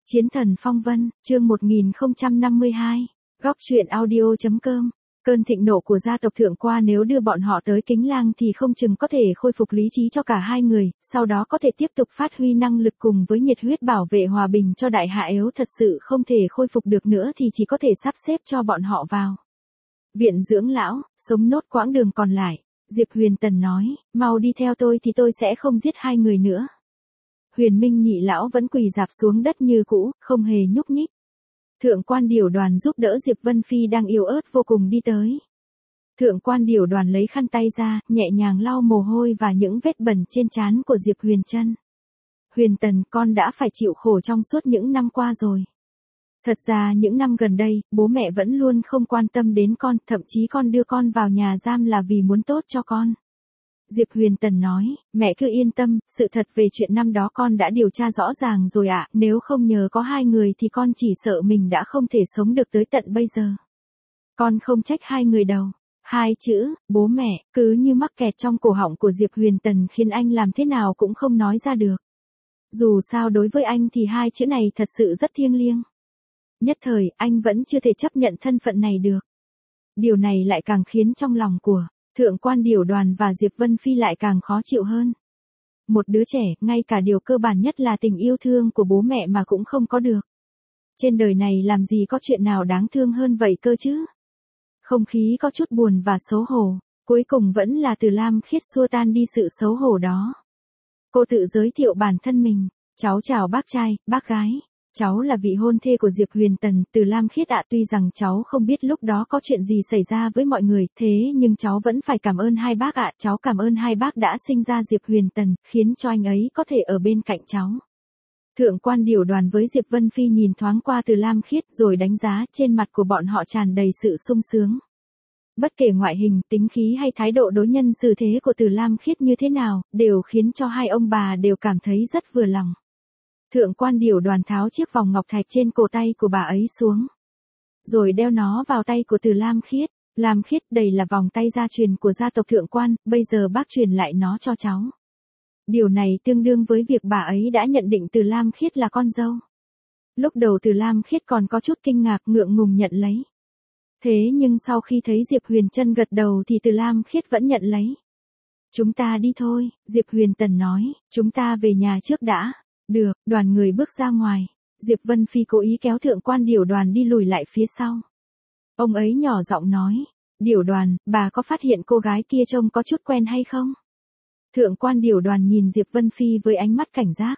Chiến thần phong vân, chương 1052. Góc truyện audio.com. Cơn thịnh nộ của gia tộc Thượng Qua nếu đưa bọn họ tới Kính Lang thì không chừng có thể khôi phục lý trí cho cả hai người, sau đó có thể tiếp tục phát huy năng lực cùng với nhiệt huyết bảo vệ hòa bình cho đại hạ. Nếu thật sự không thể khôi phục được nữa thì chỉ có thể sắp xếp cho bọn họ vào viện dưỡng lão, sống nốt quãng đường còn lại. Diệp Huyền Tần nói, mau đi theo tôi thì tôi sẽ không giết hai người nữa. Huyền Minh nhị lão vẫn quỳ rạp xuống đất như cũ, không hề nhúc nhích. Thượng quan Điểu Đoàn giúp đỡ Diệp Vân Phi đang yếu ớt vô cùng đi tới. Thượng quan Điểu Đoàn lấy khăn tay ra, nhẹ nhàng lau mồ hôi và những vết bẩn trên trán của Diệp Huyền Trân. Huyền Tần, con đã phải chịu khổ trong suốt những năm qua rồi. Thật ra những năm gần đây, bố mẹ vẫn luôn không quan tâm đến con, thậm chí con đưa con vào nhà giam là vì muốn tốt cho con. Diệp Huyền Tần nói, mẹ cứ yên tâm, sự thật về chuyện năm đó con đã điều tra rõ ràng rồi ạ, nếu không nhờ có hai người thì con chỉ sợ mình đã không thể sống được tới tận bây giờ. Con không trách hai người đâu. Hai chữ, bố mẹ, cứ như mắc kẹt trong cổ họng của Diệp Huyền Tần khiến anh làm thế nào cũng không nói ra được. Dù sao đối với anh thì hai chữ này thật sự rất thiêng liêng. Nhất thời, anh vẫn chưa thể chấp nhận thân phận này được. Điều này lại càng khiến trong lòng của Thượng quan Điểu Đoàn và Diệp Vân Phi lại càng khó chịu hơn. Một đứa trẻ, ngay cả điều cơ bản nhất là tình yêu thương của bố mẹ mà cũng không có được. Trên đời này làm gì có chuyện nào đáng thương hơn vậy cơ chứ? Không khí có chút buồn và xấu hổ, cuối cùng vẫn là Từ Lam Khiết xua tan đi sự xấu hổ đó. Cô tự giới thiệu bản thân mình, cháu chào bác trai, bác gái. Cháu là vị hôn thê của Diệp Huyền Tần, Từ Lam Khiết ạ. Tuy rằng cháu không biết lúc đó có chuyện gì xảy ra với mọi người, thế nhưng cháu vẫn phải cảm ơn hai bác ạ. Cháu cảm ơn hai bác đã sinh ra Diệp Huyền Tần, khiến cho anh ấy có thể ở bên cạnh cháu. Thượng quan Điểu Đoàn với Diệp Vân Phi nhìn thoáng qua Từ Lam Khiết rồi đánh giá, trên mặt của bọn họ tràn đầy sự sung sướng. Bất kể ngoại hình, tính khí hay thái độ đối nhân xử thế của Từ Lam Khiết như thế nào, đều khiến cho hai ông bà đều cảm thấy rất vừa lòng. Thượng quan Điểu Đoàn tháo chiếc vòng ngọc thạch trên cổ tay của bà ấy xuống, rồi đeo nó vào tay của Từ Lam Khiết. Lam Khiết, đây là vòng tay gia truyền của gia tộc Thượng quan, bây giờ bác truyền lại nó cho cháu. Điều này tương đương với việc bà ấy đã nhận định Từ Lam Khiết là con dâu. Lúc đầu Từ Lam Khiết còn có chút kinh ngạc, ngượng ngùng nhận lấy. Thế nhưng sau khi thấy Diệp Huyền Trân gật đầu thì Từ Lam Khiết vẫn nhận lấy. Chúng ta đi thôi, Diệp Huyền Tần nói, chúng ta về nhà trước đã. Được, đoàn người bước ra ngoài. Diệp Vân Phi cố ý kéo Thượng quan Điểu Đoàn đi lùi lại phía sau. Ông ấy nhỏ giọng nói, Điểu Đoàn, bà có phát hiện cô gái kia trông có chút quen hay không? Thượng quan Điểu Đoàn nhìn Diệp Vân Phi với ánh mắt cảnh giác.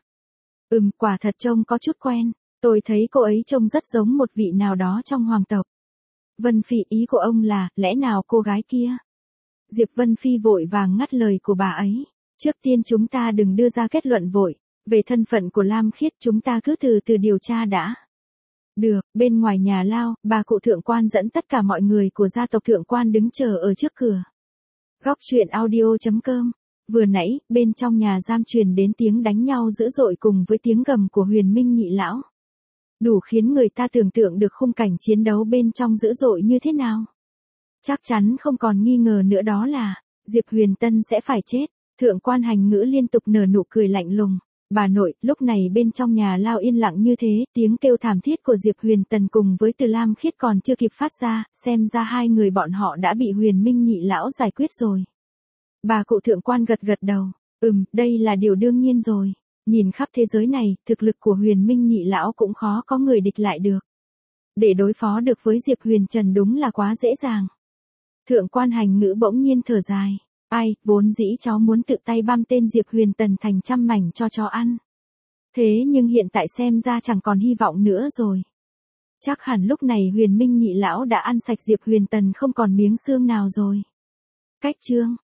Quả thật trông có chút quen, tôi thấy cô ấy trông rất giống một vị nào đó trong hoàng tộc. Vân Phi, ý của ông là, lẽ nào cô gái kia? Diệp Vân Phi vội vàng ngắt lời của bà ấy. Trước tiên chúng ta đừng đưa ra kết luận vội. Về thân phận của Lam Khiết chúng ta cứ từ từ điều tra đã. Được, bên ngoài nhà lao, bà cụ Thượng quan dẫn tất cả mọi người của gia tộc Thượng quan đứng chờ ở trước cửa. Góc truyện audio.com. Vừa nãy, bên trong nhà giam truyền đến tiếng đánh nhau dữ dội cùng với tiếng gầm của Huyền Minh nhị lão. Đủ khiến người ta tưởng tượng được khung cảnh chiến đấu bên trong dữ dội như thế nào. Chắc chắn không còn nghi ngờ nữa đó là, Diệp Huyền Tân sẽ phải chết. Thượng quan Hành Ngữ liên tục nở nụ cười lạnh lùng. Bà nội, lúc này bên trong nhà lao yên lặng như thế, tiếng kêu thảm thiết của Diệp Huyền Tần cùng với Từ Lam Khiết còn chưa kịp phát ra, xem ra hai người bọn họ đã bị Huyền Minh nhị lão giải quyết rồi. Bà cụ Thượng quan gật gật đầu, đây là điều đương nhiên rồi. Nhìn khắp thế giới này, thực lực của Huyền Minh nhị lão cũng khó có người địch lại được. Để đối phó được với Diệp Huyền Trần đúng là quá dễ dàng. Thượng quan Hành Ngữ bỗng nhiên thở dài. Ai, vốn dĩ cháu muốn tự tay băm tên Diệp Huyền Tần thành trăm mảnh cho chó ăn. Thế nhưng hiện tại xem ra chẳng còn hy vọng nữa rồi. Chắc hẳn lúc này Huyền Minh nhị lão đã ăn sạch Diệp Huyền Tần không còn miếng xương nào rồi. Cách chương